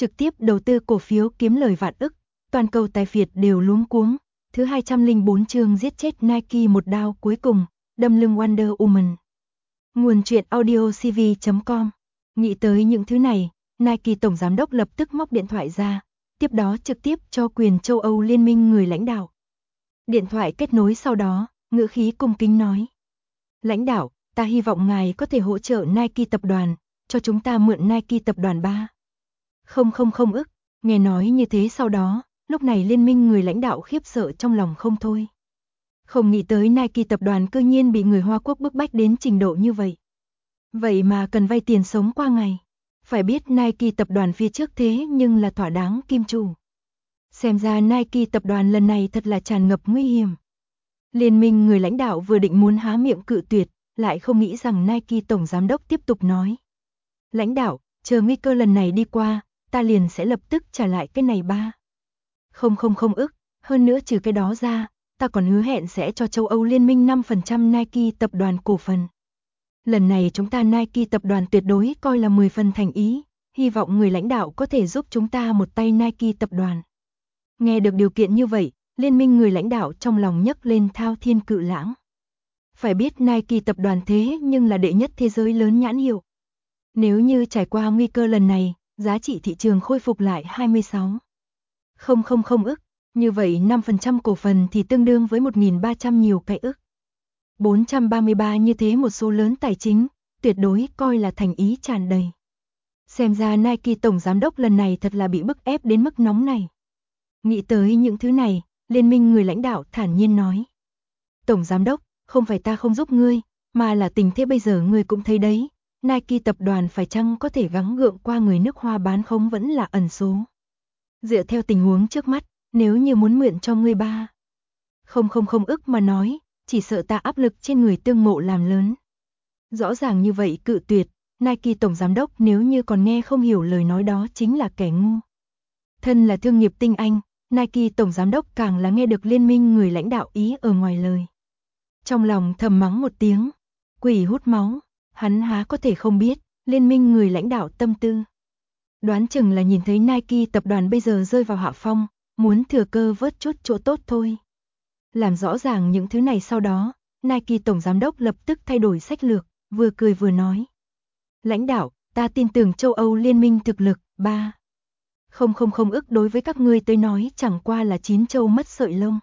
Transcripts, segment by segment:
trực tiếp đầu tư cổ phiếu kiếm lời vạn ức, toàn cầu tài phiệt đều luống cuống. Thứ 204 chương giết chết Nike một đao cuối cùng, đâm lưng Wonder Woman. Nguồn truyện audio cv.com. Nghĩ tới những thứ này, Nike tổng giám đốc lập tức móc điện thoại ra, tiếp đó trực tiếp cho quyền châu Âu liên minh người lãnh đạo. Điện thoại kết nối sau đó, ngữ khí cung kính nói: "Lãnh đạo, ta hy vọng ngài có thể hỗ trợ Nike tập đoàn, cho chúng ta mượn Nike tập đoàn 3,000 ức." Nghe nói như thế sau đó, lúc này liên minh người lãnh đạo khiếp sợ trong lòng không thôi. Không nghĩ tới Nike tập đoàn cư nhiên bị người Hoa Quốc bức bách đến trình độ như vậy. Vậy mà cần vay tiền sống qua ngày. Phải biết Nike tập đoàn phía trước thế nhưng là thỏa đáng kim chủ. Xem ra Nike tập đoàn lần này thật là tràn ngập nguy hiểm. Liên minh người lãnh đạo vừa định muốn há miệng cự tuyệt, lại không nghĩ rằng Nike tổng giám đốc tiếp tục nói: "Lãnh đạo, chờ nguy cơ lần này đi qua, ta liền sẽ lập tức trả lại cái này 3,000 ức, hơn nữa trừ cái đó ra, ta còn hứa hẹn sẽ cho châu Âu liên minh 5% Nike tập đoàn cổ phần. Lần này chúng ta Nike tập đoàn tuyệt đối coi là 10 phần thành ý, hy vọng người lãnh đạo có thể giúp chúng ta một tay Nike tập đoàn." Nghe được điều kiện như vậy, liên minh người lãnh đạo trong lòng nhấc lên thao thiên cự lãng. Phải biết Nike tập đoàn thế nhưng là đệ nhất thế giới lớn nhãn hiệu. Nếu như trải qua nguy cơ lần này, giá trị thị trường khôi phục lại 26,000 ức, như vậy 5% cổ phần thì tương đương với 1.300 nhiều cái ức. 433 như thế một số lớn tài chính, tuyệt đối coi là thành ý tràn đầy. Xem ra Nike tổng giám đốc lần này thật là bị bức ép đến mức nóng này. Nghĩ tới những thứ này, liên minh người lãnh đạo thản nhiên nói: "Tổng giám đốc, không phải ta không giúp ngươi, mà là tình thế bây giờ ngươi cũng thấy đấy, Nike tập đoàn phải chăng có thể gắng gượng qua người nước Hoa bán không vẫn là ẩn số. Dựa theo tình huống trước mắt, nếu như muốn mượn cho ngươi 3,000 ức mà nói, chỉ sợ ta áp lực trên người tương mộ làm lớn." Rõ ràng như vậy cự tuyệt, Nike tổng giám đốc nếu như còn nghe không hiểu lời nói đó chính là kẻ ngu. Thân là thương nghiệp tinh anh, Nike tổng giám đốc càng là nghe được liên minh người lãnh đạo ý ở ngoài lời. Trong lòng thầm mắng một tiếng, quỷ hút máu, hắn há có thể không biết, liên minh người lãnh đạo tâm tư. Đoán chừng là nhìn thấy Nike tập đoàn bây giờ rơi vào hạ phong, muốn thừa cơ vớt chút chỗ tốt thôi. Làm rõ ràng những thứ này sau đó, Nike tổng giám đốc lập tức thay đổi sách lược, vừa cười vừa nói: "Lãnh đạo, ta tin tưởng châu Âu liên minh thực lực 3,000 ức đối với các ngươi tới nói chẳng qua là chín châu mất sợi lông.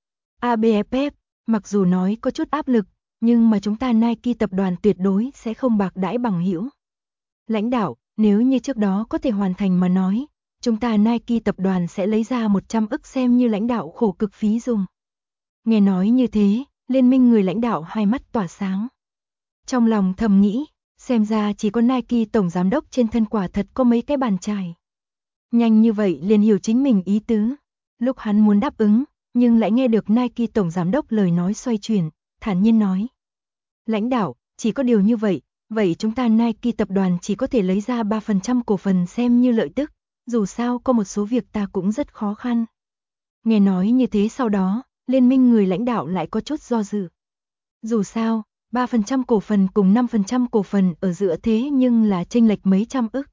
ABFF, mặc dù nói có chút áp lực, nhưng mà chúng ta Nike tập đoàn tuyệt đối sẽ không bạc đãi bằng hữu. Lãnh đạo, nếu như trước đó có thể hoàn thành mà nói, chúng ta Nike tập đoàn sẽ lấy ra 100 ức xem như lãnh đạo khổ cực phí dùng." Nghe nói như thế, liên minh người lãnh đạo hai mắt tỏa sáng. Trong lòng thầm nghĩ, xem ra chỉ có Nike tổng giám đốc trên thân quả thật có mấy cái bàn chải. Nhanh như vậy liền hiểu chính mình ý tứ. Lúc hắn muốn đáp ứng, nhưng lại nghe được Nike tổng giám đốc lời nói xoay chuyển, thản nhiên nói: "Lãnh đạo, chỉ có điều như vậy, vậy chúng ta Nike tập đoàn chỉ có thể lấy ra 3% cổ phần xem như lợi tức, dù sao có một số việc ta cũng rất khó khăn." Nghe nói như thế sau đó, liên minh người lãnh đạo lại có chút do dự. Dù sao, 3% cổ phần cùng 5% cổ phần ở giữa thế nhưng là chênh lệch mấy trăm ức.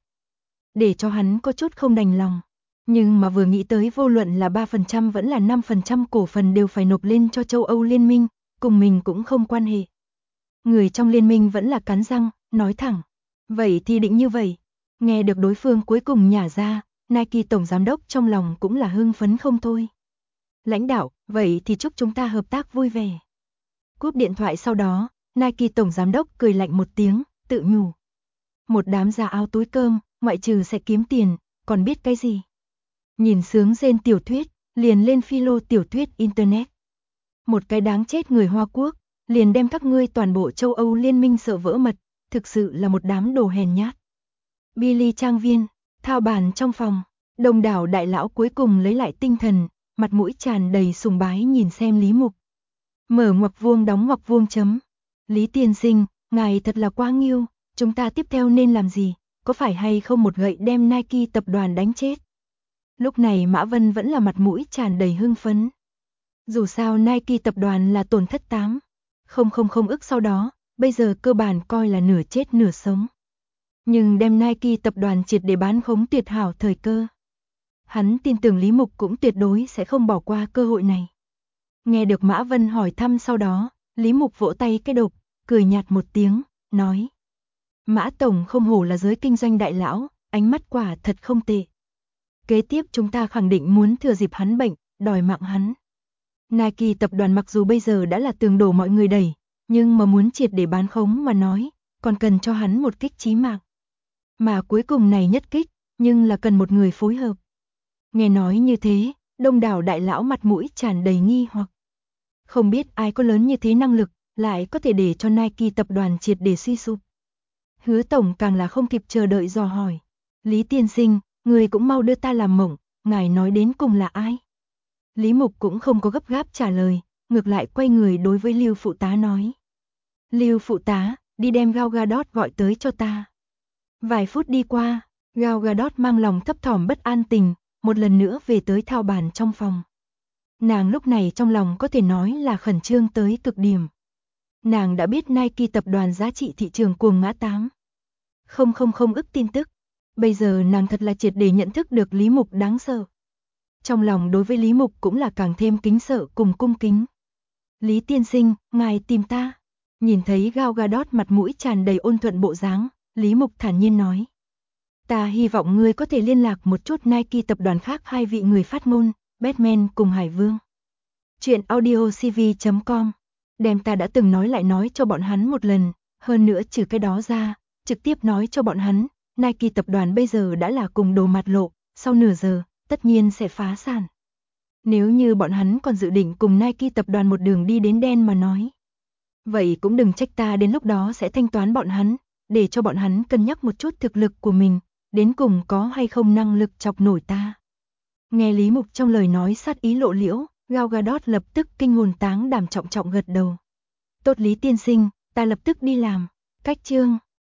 Để cho hắn có chút không đành lòng. Nhưng mà vừa nghĩ tới vô luận là 3% vẫn là 5% cổ phần đều phải nộp lên cho châu Âu liên minh, cùng mình cũng không quan hệ. Người trong liên minh vẫn là cắn răng, nói thẳng: "Vậy thì định như vậy." Nghe được đối phương cuối cùng nhả ra, Nike tổng giám đốc trong lòng cũng là hưng phấn không thôi. "Lãnh đạo, vậy thì chúc chúng ta hợp tác vui vẻ." Cúp điện thoại sau đó, Nike tổng giám đốc cười lạnh một tiếng, tự nhủ: "Một đám già áo túi cơm, ngoại trừ sẽ kiếm tiền, còn biết cái gì?" Nhìn sướng rên tiểu thuyết, liền lên philo tiểu thuyết internet. Một cái đáng chết người Hoa Quốc, liền đem các ngươi toàn bộ châu Âu liên minh sợ vỡ mật, thực sự là một đám đồ hèn nhát. Billy trang viên, thao bàn trong phòng, đông đảo đại lão cuối cùng lấy lại tinh thần, mặt mũi tràn đầy sùng bái nhìn xem Lý Mục. Mở ngoặc vuông đóng ngoặc vuông chấm. "Lý tiên sinh, ngài thật là quá nghiêu, chúng ta tiếp theo nên làm gì, có phải hay không một gậy đem Nike tập đoàn đánh chết?" Lúc này Mã Vân vẫn là mặt mũi tràn đầy hưng phấn. Dù sao Nike tập đoàn là tổn thất 8,000 ức sau đó, bây giờ cơ bản coi là nửa chết nửa sống. nhưng đem Nike tập đoàn triệt để bán khống tuyệt hảo thời cơ. Hắn tin tưởng Lý Mục cũng tuyệt đối sẽ không bỏ qua cơ hội này. Nghe được Mã Vân hỏi thăm sau đó, Lý Mục vỗ tay cái độc, cười nhạt một tiếng, nói. Mã Tổng không hổ là giới kinh doanh đại lão, ánh mắt quả thật không tệ. Kế tiếp chúng ta khẳng định muốn thừa dịp hắn bệnh, đòi mạng hắn. Nike tập đoàn mặc dù bây giờ đã là tường đổ mọi người đẩy, nhưng mà muốn triệt để bán khống mà nói, còn cần cho hắn một kích chí mạng. Mà cuối cùng này nhất kích, nhưng là cần một người phối hợp. Nghe nói như thế, đông đảo đại lão mặt mũi tràn đầy nghi hoặc. Không biết ai có lớn như thế năng lực, lại có thể để cho Nike tập đoàn triệt để suy sụp. Hứa Tổng càng là không kịp chờ đợi dò hỏi. Lý tiên sinh, người cũng mau đưa ta làm mộng, ngài nói đến cùng là ai? Lý Mục cũng không có gấp gáp trả lời, ngược lại quay người đối với Lưu phụ tá nói. Lưu phụ tá, đi đem Gal Gadot gọi tới cho ta. Vài phút đi qua, Gal Gadot mang lòng thấp thỏm bất an tình, một lần nữa về tới thao bàn trong phòng. Nàng lúc này trong lòng có thể nói là khẩn trương tới cực điểm. Nàng đã biết Nike tập đoàn giá trị thị trường cuồng ngã 8,000 ức tin tức. Bây giờ nàng thật là triệt để nhận thức được Lý Mục đáng sợ. Trong lòng đối với Lý Mục cũng là càng thêm kính sợ cùng cung kính. Lý tiên sinh, ngài tìm ta. Nhìn thấy Gal Gadot mặt mũi tràn đầy ôn thuận bộ dáng, Lý Mục thản nhiên nói. Ta hy vọng ngươi có thể liên lạc một chút Nike tập đoàn khác hai vị người phát ngôn, Batman cùng Hải Vương. Chuyện audiocv.com. Đem ta đã từng nói lại nói cho bọn hắn một lần, hơn nữa trừ cái đó ra, trực tiếp nói cho bọn hắn, Nike tập đoàn bây giờ đã là cùng đồ mặt lộ, sau nửa giờ, tất nhiên sẽ phá sản. Nếu như bọn hắn còn dự định cùng Nike tập đoàn một đường đi đến đen mà nói. Vậy cũng đừng trách ta đến lúc đó sẽ thanh toán bọn hắn, để cho bọn hắn cân nhắc một chút thực lực của mình, đến cùng có hay không năng lực chọc nổi ta. Nghe Lý Mục trong lời nói sát ý lộ liễu, Gal Gadot lập tức kinh hồn táng đảm trọng gật đầu. Tốt Lý tiên sinh, ta lập tức đi làm. Cách chương